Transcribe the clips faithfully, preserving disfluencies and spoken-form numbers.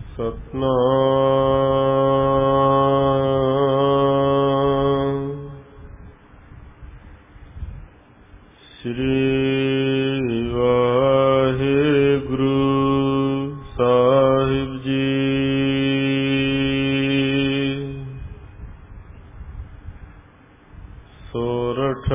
ਸਤਨਾਮ ਸ੍ਰੀ ਵਾਹਿਗੁਰੂ ਸਾਹਿਬ ਜੀ। ਸੋਰਠ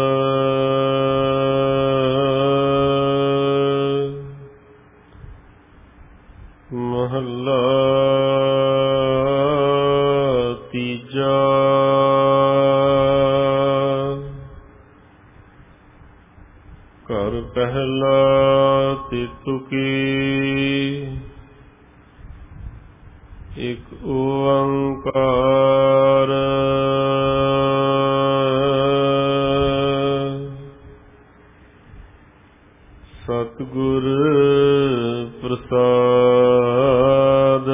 ਮਹੱਲਾ ਤੀਜਾ। ਘਰ ਪਹਿਲਾ ਤਿਤੁਕੀ ਇਕ ਓੰਕਾਰ ਸਤਿਗੁਰ ਪ੍ਰਸਾਦ।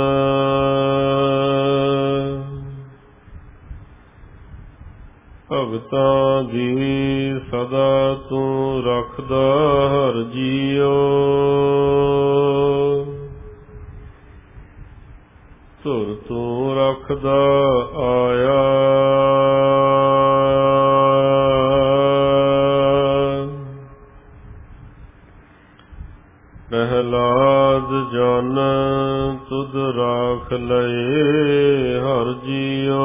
ਭਗਤਾਂ ਦੀ ਸਦਾ ਤੂੰ ਰੱਖਦਾ ਹਰ ਜੀਉ। ਧੁਰ ਤੂੰ ਰੱਖਦਾ ਆਇਆ। ਪ੍ਰਹਿਲਾਦ ਜਨ ਤੁਧ ਰਾਖ ਲਏ ਹਰ ਜੀਉ।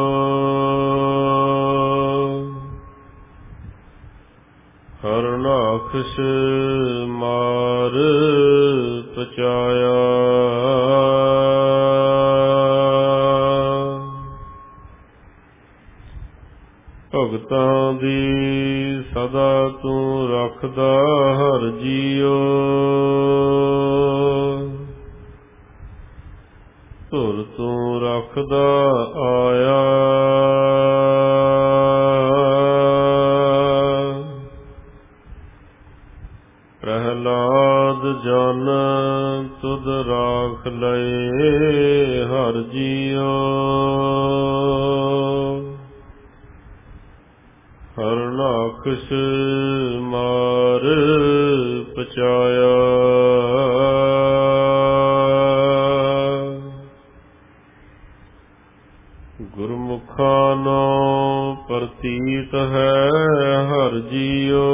ਹਰਨਾਖਸ਼ ਮਾਰ ਪਚਾਇਆ। ਭਗਤਾਂ ਦੀ ਸਦਾ ਤੂੰ ਰੱਖਦਾ ਹਰ ਜੀਉ। ਧੁਰ ਤੂੰ ਰੱਖਦਾ ਆਇਆ। ਪ੍ਰਹਿਲਾਦ ਜਨ ਤੁਧ ਰਾਖ ਲਏ ਹਰ ਜੀਉ। ਹਰਨਾਖਸ਼ ਮਾਰ ਪਚਾਇਆ। ਗੁਰਮੁਖਾਂ ਨੂੰ ਪ੍ਰਤੀਤ ਹੈ ਹਰ ਜੀਉ।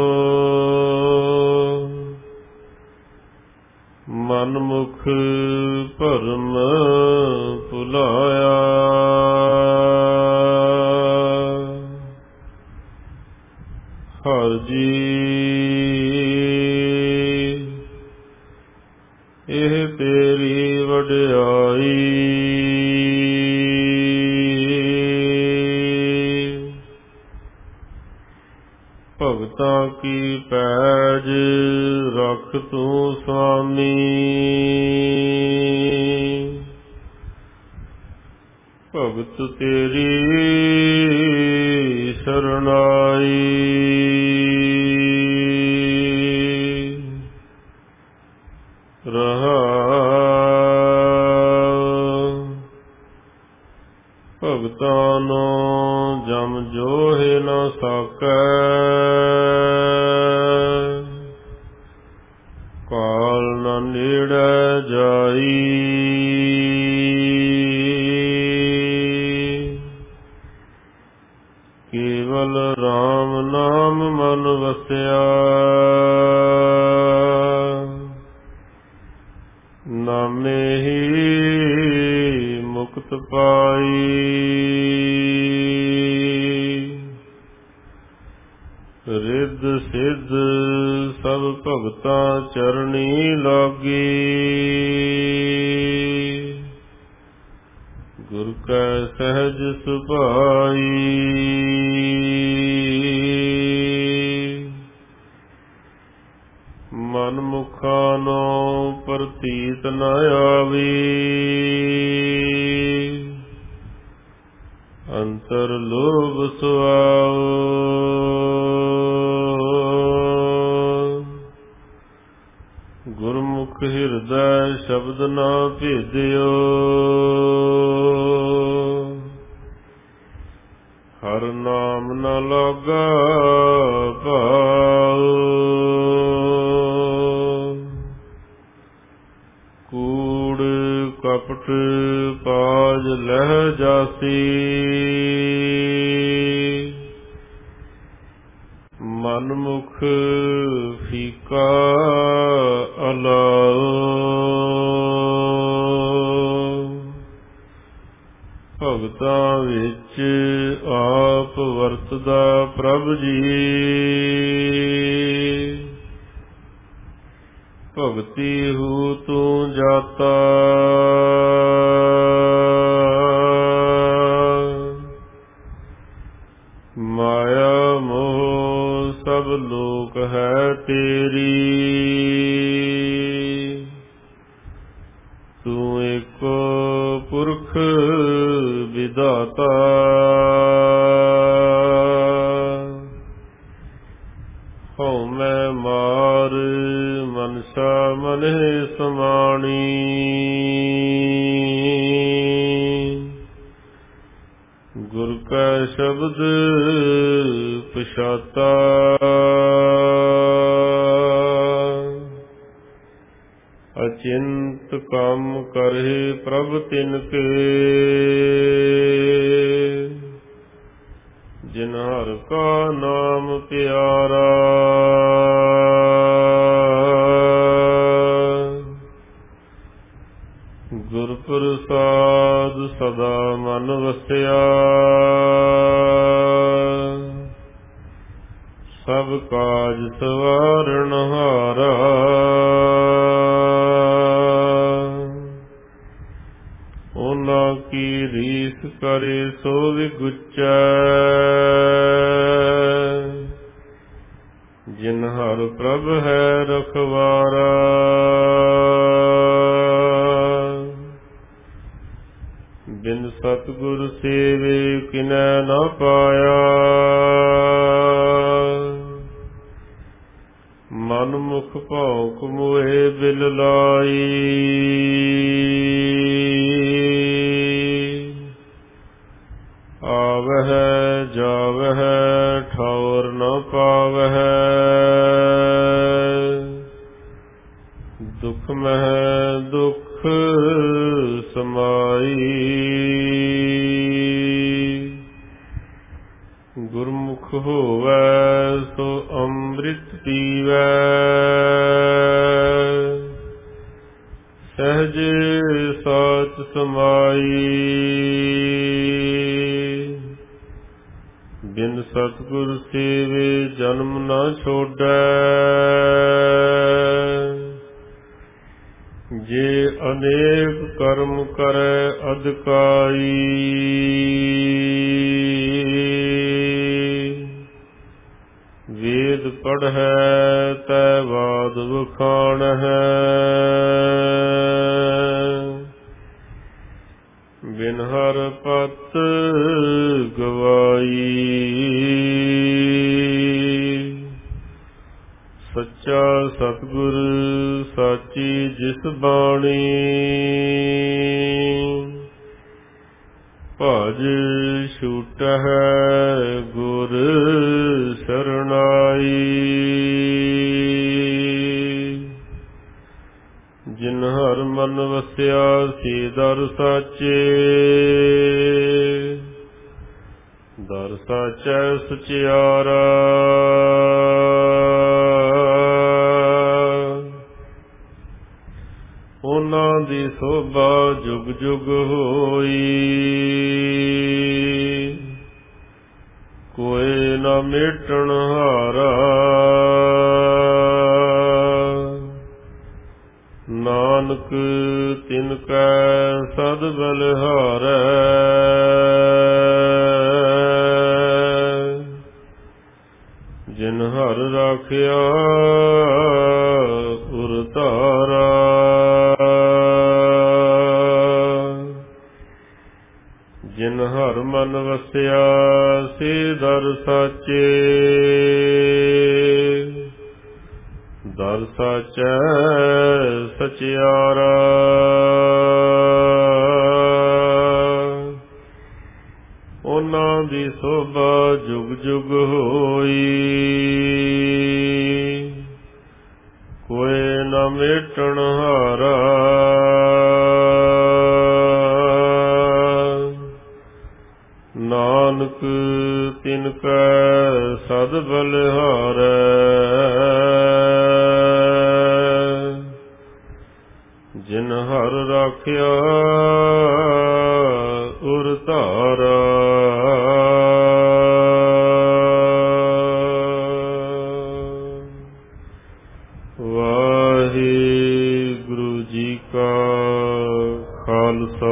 ਮਨਮੁਖ ਭਰਮ ਭੁਲਾਇਆ। ਹਰ ਜੀ ਇਹ ਤੇਰੀ ਵਡਿਆਈ। ਭਗਤਾਂ ਕੀ ਪੈਜ ਰੱਖ ਤੂੰ ਸੁਆਮੀ। ਭਗਤ ਤੇਰੀ ਸ਼ਰਨਾਈ। ਰਹਾਉ ਭਗਤਾਂ ਨੂੰ ਜਮ ਜੋਹਿ ਨ ਸਕੈ। ਕਾਲ ਨ ਨੇੜੇ ਜਾਈ। ਕੇਵਲ ਰਾਮ ਨਾਮ ਮਨ ਵਸਿਆ। ਨਾਮੇ ਹੀ ਮੁਕਤ ਪਾਈ। ਰਿੱਧ ਸਿੱਧ ਸਭ ਭਗਤਾਂ ਚਰਣੀ ਲਾਗੀ। ਗੁਰ ਕੈ ਸਹਿਜ ਸੁਭਾਈ। ਮਨਮੁਖਾਂ ਨੂੰ ਪ੍ਰਤੀਤ ਨ ਆਵੀ। ਅੰਤਰ ਲੋਭ ਸੁਆਓ। ਗੁਰਮੁਖ ਹਿਰਦੈ ਸ਼ਬਦ ਨਾ ਭੇਦਿਓ। ਹਰ ਨਾਮ ਨ ਲਾਗਾ ਭਾਉ। ਕੂੜ ਕਪਟ ਪਾਜ ਲਹਿ ਜਾਸੀ। ਮਨ ਮੁਖ ਫੀਕਾ ਅਲਾਓ। ਭਗਤਾਂ ਵਿੱਚ ਆਪ ਵਰਤਦਾ ਪ੍ਰਭ ਜੀ। ਭਗਤੀ ਹੂ ਤੂੰ ਜਾਤਾ। ਮਾਇਆ ਮੋਹ ਸਭ ਲੋਕ ਹੈ ਤੇਰੀ। ਤੂੰ ਏਕੋ ਪੁਰਖ ਵਿਧਾਤਾ। ਹਉ ਮੈਂ ਮਾਰ ਮਨਸਾ ਮਨਿ ਸਮਾਣੀ। ਗੁਰ ਕੈ ਸ਼ਬਦ ਪਛਾਤਾ। ਅਚਿੰਤ ਕੰਮ ਕਰੇ ਪ੍ਰਭ ਤਿਨ ਕੇ। ਜਿਨ ਹਰਿ ਕਾ ਨਾਮ ਪਿਆਰਾ। ਗੁਰ ਪ੍ਰਸਾਦ ਸਦਾ ਮਨ ਵਸਿਆ। ਸਭ ਕਾਜ ਸਵਾਰਨ ਹਾਰਾ। ਉਹਨਾਂ ਕੀ ਰੀਸ ਕਰੇ ਸੋ ਵਿਗੁਚੈ। ਜਿਨ ਹਰਿ ਪ੍ਰਭ ਹੈ ਰਖਵਾਰਾ। ਬਿਨ ਸਤਿਗੁਰ ਸੇਵੇ ਕਿਨੈ ਨਾ ਪਾਇਆ। ਮਨ ਮੁਖ ਭੌਂਕ ਮੋਹਿ ਬਿਲ ਲਾਈ। ਆਵਹਿ ਜਾਵਹਿ ਠੌਰ ਨ ਪਾਵਹਿ। ਦੁਖ ਮਹਿ ਦੁਖ ਸਮਾਈ। ਗੁਰਮੁਖ ਹੋਵੈ ਸੋ ਅੰਮ੍ਰਿਤ ਪੀਵੈ। ਸਹਿਜ ਸਾਚ ਸਮਾਈ। ਬਿਨ ਸਤਿਗੁਰ ਸੇਵੇ ਜਨਮ ਨਾ ਛੋਡੈ। ਜੇ ਅਨੇਕ ਕਰਮ ਕਰੈ ਅਧਿਕਾਈ। ਵੇਦ ਪੜ੍ਹੈ ਤੈ ਬਾਦ ਵਖਾਣਹਿ। ਬਿਨ ਹਰਿ ਪਤ ਗਵਾਈ। ਸੱਚਾ ਸਤਿਗੁਰ ਸਾਚੀ ਜਿਸ ਬਾਣੀ। ਭਜ ਛੂਟਹਿ ਗੁਰ ਸਰਣਾਈ। ਜਿਨ ਹਰਿ ਮਨ ਵਸਿਆ ਸੇ ਦਰ ਸਾਚੇ। ਦਰ ਸਾਚੈ ਸਚਿਆਰਾ। ਉਹਨਾਂ ਦੀ ਸੋਭਾ ਜੁਗ ਜੁਗ ਹੋਈ। ਕੋਈ ਨਾ ਮੇਟਣ ਹਾਰਾ। ਨਾਨਕ ਤਿਨ ਕੈ ਸਦ ਬਲਿਹਾਰੈ। ਜਿਨ ਹਰਿ ਰਾਖਿਆ ਉਰ ਧਾਰਾ। ਜਿਨ ਹਰਿ ਮਨ ਵਸਿਆ ਸੇ ਦਰ ਸਾਚੇ। ਦਰ ਸਾਚੈ ਸਚਿਆਰਾ। ਉਹਨਾਂ ਦੀ ਸੋਭਾ ਜੁਗ ਜੁਗ ਹੋਈ। ਕੋਈ ਨਾ ਮੇਟਣ ਹਾਰਾ। ਜਿਨ ਹਰ ਰਾਖਿਆ ਉਰ ਧਾਰਾ। ਵਾਹਿਗੁਰੂ ਜੀ ਕਾ ਖਾਲਸਾ,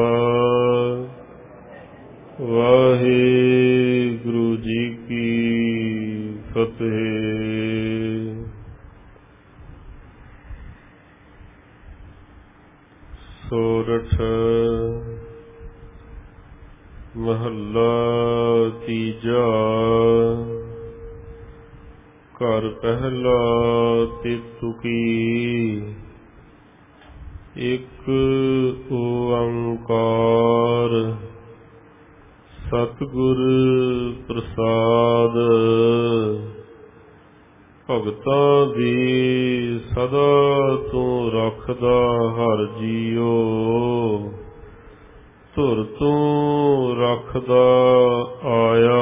ਵਾਹਿਗੁਰੂ ਜੀ ਕੀ ਫਤਿਹ। ਸੋਰਠ ਮਹੱਲਾ ਤੀਜਾ। ਘਰ ਪਹਿਲਾ ਤਿਤੁਕੀ, ਇੱਕ ਓੰਕਾਰ ਸਤਿਗੁਰ ਪ੍ਰਸਾਦ। ਭਗਤਾਂ ਦੀ ਸਦਾ ਤੂੰ ਰੱਖਦਾ ਹਰ ਜੀਓ, ਧੁਰ ਤੂੰ ਰੱਖਦਾ ਆਇਆ।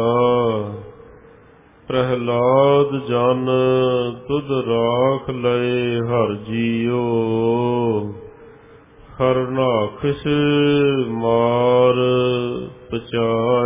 ਪ੍ਰਹਿਲਾਦ ਜਨ ਤੁਧ ਰਾਖ ਲਏ ਹਰ ਜੀਓ, ਹਰਨਾਖਸ਼ ਮਾਰ ਪਚਾਇਆ।